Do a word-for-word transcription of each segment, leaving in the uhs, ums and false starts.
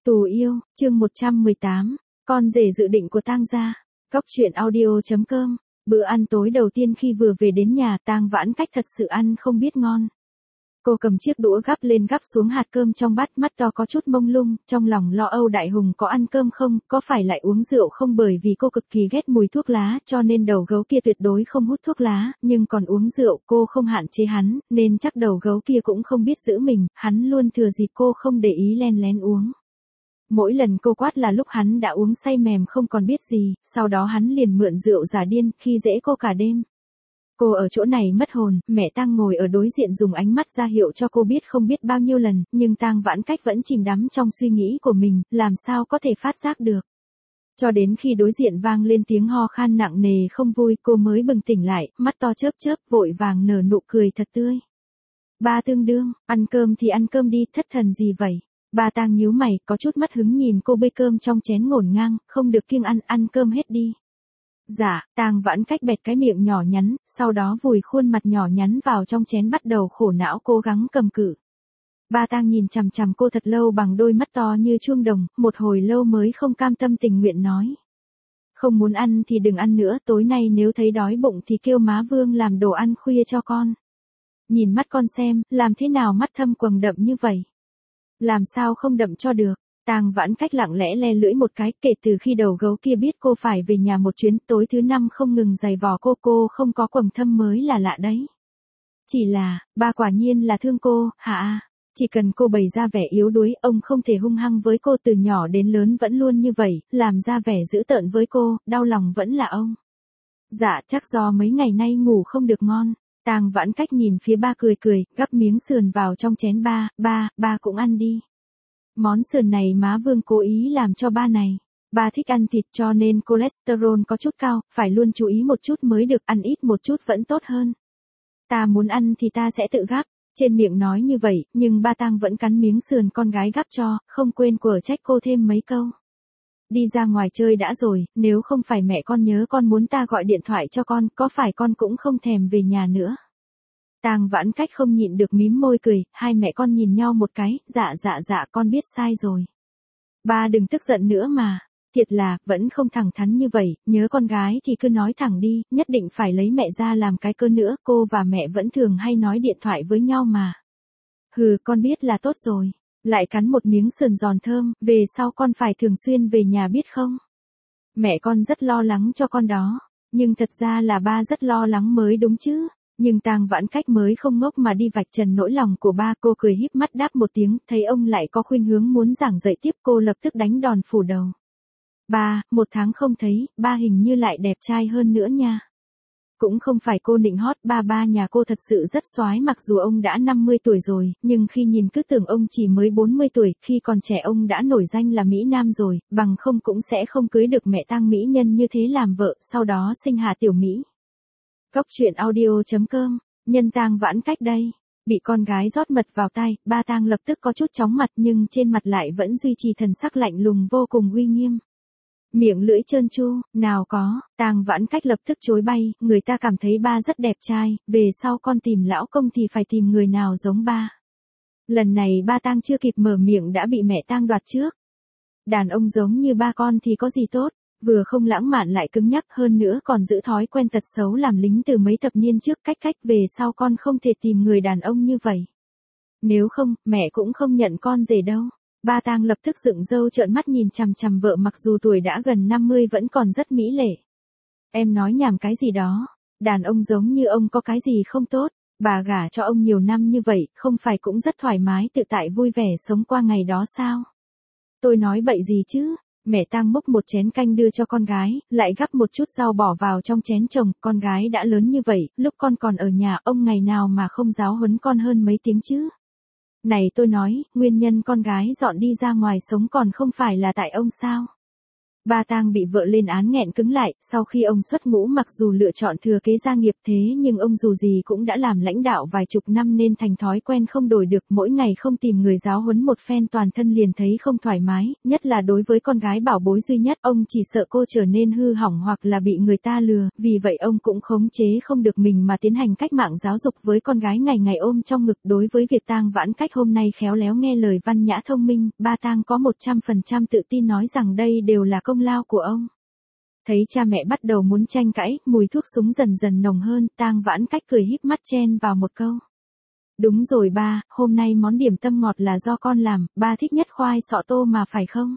Tù yêu, chương một trăm mười tám, con rể dự định của Tang gia. Cóc truyện audio chấm com. Bữa ăn tối đầu tiên khi vừa về đến nhà, Tang Vãn Cách thật sự ăn không biết ngon. Cô cầm chiếc đũa gắp lên gắp xuống hạt cơm trong bát, mắt to có chút mông lung, trong lòng lo âu Đại Hùng có ăn cơm không, có phải lại uống rượu không, bởi vì cô cực kỳ ghét mùi thuốc lá, cho nên đầu gấu kia tuyệt đối không hút thuốc lá, nhưng còn uống rượu, cô không hạn chế hắn, nên chắc đầu gấu kia cũng không biết giữ mình, hắn luôn thừa dịp cô không để ý len lén uống. Mỗi lần cô quát là lúc hắn đã uống say mềm không còn biết gì, sau đó hắn liền mượn rượu giả điên, khi dễ cô cả đêm. Cô ở chỗ này mất hồn, mẹ Tang ngồi ở đối diện dùng ánh mắt ra hiệu cho cô biết không biết bao nhiêu lần, nhưng Tang Vãn Cách vẫn chìm đắm trong suy nghĩ của mình, làm sao có thể phát giác được. Cho đến khi đối diện vang lên tiếng ho khan nặng nề không vui, cô mới bừng tỉnh lại, mắt to chớp chớp, vội vàng nở nụ cười thật tươi. Ba tương đương, ăn cơm thì ăn cơm đi, thất thần gì vậy? Ba Tang nhíu mày, có chút mất hứng nhìn cô bê cơm trong chén ngổn ngang, không được kiêng ăn, ăn cơm hết đi. Dạ, Tang Vãn Cách bẹt cái miệng nhỏ nhắn, sau đó vùi khuôn mặt nhỏ nhắn vào trong chén bắt đầu khổ não cố gắng cầm cự. Ba Tang nhìn chằm chằm cô thật lâu bằng đôi mắt to như chuông đồng, một hồi lâu mới không cam tâm tình nguyện nói. Không muốn ăn thì đừng ăn nữa, tối nay nếu thấy đói bụng thì kêu má Vương làm đồ ăn khuya cho con. Nhìn mắt con xem, làm thế nào mắt thâm quầng đậm như vậy? Làm sao không đậm cho được? Tang Vãn Cách lặng lẽ le lưỡi một cái, kể từ khi đầu gấu kia biết cô phải về nhà một chuyến, tối thứ năm không ngừng giày vò cô, cô không có quầng thâm mới là lạ đấy. Chỉ là, ba quả nhiên là thương cô, hả? Chỉ cần cô bày ra vẻ yếu đuối, ông không thể hung hăng với cô, từ nhỏ đến lớn vẫn luôn như vậy, làm ra vẻ dữ tợn với cô, đau lòng vẫn là ông. Dạ, chắc do mấy ngày nay ngủ không được ngon. Tang Vãn Cách nhìn phía ba cười cười, gắp miếng sườn vào trong chén ba, ba, ba cũng ăn đi. Món sườn này má Vương cố ý làm cho ba này. Ba thích ăn thịt cho nên cholesterol có chút cao, phải luôn chú ý một chút mới được, ăn ít một chút vẫn tốt hơn. Ta muốn ăn thì ta sẽ tự gắp. Trên miệng nói như vậy, nhưng ba Tang vẫn cắn miếng sườn con gái gắp cho, không quên quở trách cô thêm mấy câu. Đi ra ngoài chơi đã rồi, nếu không phải mẹ con nhớ con muốn ta gọi điện thoại cho con, có phải con cũng không thèm về nhà nữa. Tang Vãn Cách không nhịn được mím môi cười, hai mẹ con nhìn nhau một cái, dạ dạ dạ con biết sai rồi. Ba đừng tức giận nữa mà, thiệt là, vẫn không thẳng thắn như vậy, nhớ con gái thì cứ nói thẳng đi, nhất định phải lấy mẹ ra làm cái cơ nữa, cô và mẹ vẫn thường hay nói điện thoại với nhau mà. Hừ, con biết là tốt rồi. Lại cắn một miếng sườn giòn thơm, về sau con phải thường xuyên về nhà biết không? Mẹ con rất lo lắng cho con đó, nhưng thật ra là ba rất lo lắng mới đúng chứ. Nhưng Tang Vãn Cách mới không ngốc mà đi vạch trần nỗi lòng của ba, cô cười híp mắt đáp một tiếng, thấy ông lại có khuynh hướng muốn giảng dạy tiếp, cô lập tức đánh đòn phủ đầu. Ba, một tháng không thấy, ba hình như lại đẹp trai hơn nữa nha. Cũng không phải cô nịnh hót, ba ba nhà cô thật sự rất soái, mặc dù ông đã năm mươi tuổi rồi, nhưng khi nhìn cứ tưởng ông chỉ mới bốn mươi tuổi, khi còn trẻ ông đã nổi danh là Mỹ Nam rồi, bằng không cũng sẽ không cưới được mẹ Tang mỹ nhân như thế làm vợ, sau đó sinh hạ tiểu Mỹ. Cóc truyện audio chấm com, nhân Tang Vãn Cách đây, bị con gái rót mật vào tay, ba Tang lập tức có chút chóng mặt nhưng trên mặt lại vẫn duy trì thần sắc lạnh lùng vô cùng uy nghiêm. Miệng lưỡi trơn tru, nào có, Tang Vãn Cách lập tức chối bay, người ta cảm thấy ba rất đẹp trai, về sau con tìm lão công thì phải tìm người nào giống ba. Lần này ba Tang chưa kịp mở miệng đã bị mẹ Tang đoạt trước. Đàn ông giống như ba con thì có gì tốt, vừa không lãng mạn lại cứng nhắc, hơn nữa còn giữ thói quen tật xấu làm lính từ mấy thập niên trước, cách cách về sau con không thể tìm người đàn ông như vậy. Nếu không, mẹ cũng không nhận con rể đâu. Ba Tang lập tức dựng râu trợn mắt nhìn chằm chằm vợ, mặc dù tuổi đã gần năm mươi vẫn còn rất mỹ lệ. Em nói nhảm cái gì đó, đàn ông giống như ông có cái gì không tốt, bà gả cho ông nhiều năm như vậy, không phải cũng rất thoải mái tự tại vui vẻ sống qua ngày đó sao? Tôi nói bậy gì chứ? Mẹ Tang múc một chén canh đưa cho con gái, lại gắp một chút rau bỏ vào trong chén chồng, con gái đã lớn như vậy, lúc con còn ở nhà ông ngày nào mà không giáo huấn con hơn mấy tiếng chứ? Này tôi nói, nguyên nhân con gái dọn đi ra ngoài sống còn không phải là tại ông sao? Ba Tang bị vợ lên án nghẹn cứng lại, sau khi ông xuất ngũ mặc dù lựa chọn thừa kế gia nghiệp thế nhưng ông dù gì cũng đã làm lãnh đạo vài chục năm nên thành thói quen không đổi được, mỗi ngày không tìm người giáo huấn một phen toàn thân liền thấy không thoải mái, nhất là đối với con gái bảo bối duy nhất, ông chỉ sợ cô trở nên hư hỏng hoặc là bị người ta lừa, vì vậy ông cũng khống chế không được mình mà tiến hành cách mạng giáo dục với con gái ngày ngày ôm trong ngực. Đối với việc Tang Vãn Cách hôm nay khéo léo nghe lời văn nhã thông minh, ba Tang có một trăm phần trăm tự tin nói rằng đây đều là công lao của ông. Thấy cha mẹ bắt đầu muốn tranh cãi, mùi thuốc súng dần dần nồng hơn, Tang Vãn Cách cười híp mắt chen vào một câu. Đúng rồi ba, hôm nay món điểm tâm ngọt là do con làm, ba thích nhất khoai sọ tô mà phải không?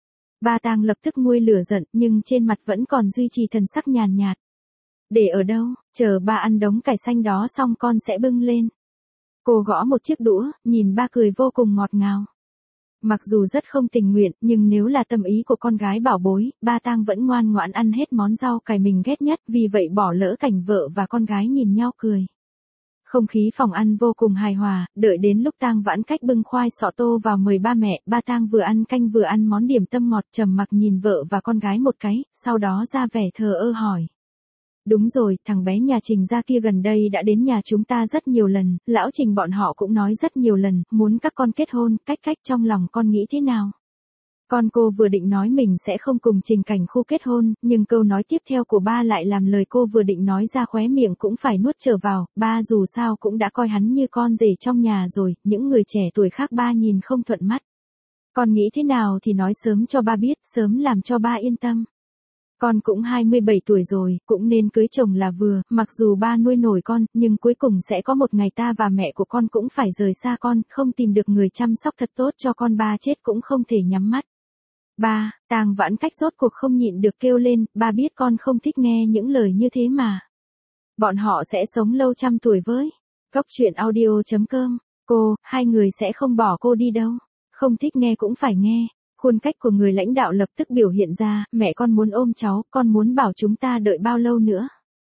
Ba Tang lập tức nguôi lửa giận nhưng trên mặt vẫn còn duy trì thần sắc nhàn nhạt. Để ở đâu, chờ ba ăn đống cải xanh đó xong con sẽ bưng lên. Cô gõ một chiếc đũa, nhìn ba cười vô cùng ngọt ngào. Mặc dù rất không tình nguyện, nhưng nếu là tâm ý của con gái bảo bối, ba Tang vẫn ngoan ngoãn ăn hết món rau cải mình ghét nhất, vì vậy bỏ lỡ cảnh vợ và con gái nhìn nhau cười. Không khí phòng ăn vô cùng hài hòa, đợi đến lúc Tang Vãn Cách bưng khoai sọ tô vào mời ba mẹ, ba Tang vừa ăn canh vừa ăn món điểm tâm ngọt, trầm mặc nhìn vợ và con gái một cái, sau đó ra vẻ thờ ơ hỏi. Đúng rồi, thằng bé nhà Trình gia kia gần đây đã đến nhà chúng ta rất nhiều lần, lão Trình bọn họ cũng nói rất nhiều lần, muốn các con kết hôn, cách cách trong lòng con nghĩ thế nào? Con cô vừa định nói mình sẽ không cùng Trình Cảnh Khu kết hôn, nhưng câu nói tiếp theo của ba lại làm lời cô vừa định nói ra khóe miệng cũng phải nuốt trở vào, ba dù sao cũng đã coi hắn như con rể trong nhà rồi, những người trẻ tuổi khác ba nhìn không thuận mắt. Con nghĩ thế nào thì nói sớm cho ba biết, sớm làm cho ba yên tâm. Con cũng hai mươi bảy tuổi rồi, cũng nên cưới chồng là vừa, mặc dù ba nuôi nổi con, nhưng cuối cùng sẽ có một ngày ta và mẹ của con cũng phải rời xa con, không tìm được người chăm sóc thật tốt cho con, ba chết cũng không thể nhắm mắt. Ba, Tang Vãn Cách rốt cuộc không nhịn được kêu lên, ba biết con không thích nghe những lời như thế mà. Bọn họ sẽ sống lâu trăm tuổi với. Cốc truyện audio chấm com, cô, hai người sẽ không bỏ cô đi đâu. Không thích nghe cũng phải nghe. Khuôn cách của người lãnh đạo lập tức biểu hiện ra, mẹ con muốn ôm cháu, con muốn bảo chúng ta đợi bao lâu nữa.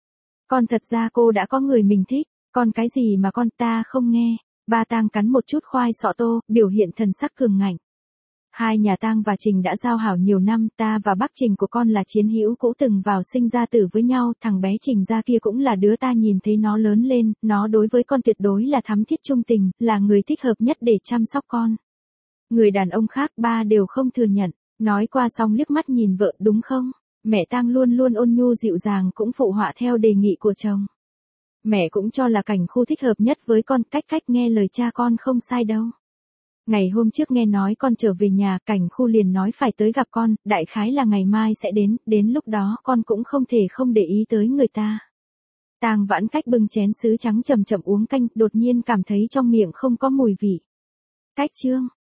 Con thật ra cô đã có người mình thích, con cái gì mà con ta không nghe. Ba Tang cắn một chút khoai sọ tô, biểu hiện thần sắc cường ngạnh. Hai nhà Tang và Trình đã giao hảo nhiều năm, ta và bác Trình của con là chiến hữu cũ từng vào sinh ra tử với nhau, thằng bé Trình gia kia cũng là đứa ta nhìn thấy nó lớn lên, nó đối với con tuyệt đối là thắm thiết trung tình, là người thích hợp nhất để chăm sóc con. Người đàn ông khác ba đều không thừa nhận, nói qua xong liếc mắt nhìn vợ, đúng không? Mẹ Tang luôn luôn ôn nhu dịu dàng cũng phụ họa theo đề nghị của chồng. Mẹ cũng cho là Cảnh Khu thích hợp nhất với con, cách cách nghe lời cha con không sai đâu. Ngày hôm trước nghe nói con trở về nhà, Cảnh Khu liền nói phải tới gặp con, đại khái là ngày mai sẽ đến, đến lúc đó con cũng không thể không để ý tới người ta. Tang Vãn Cách bưng chén sứ trắng chậm chậm uống canh, đột nhiên cảm thấy trong miệng không có mùi vị. Cách chương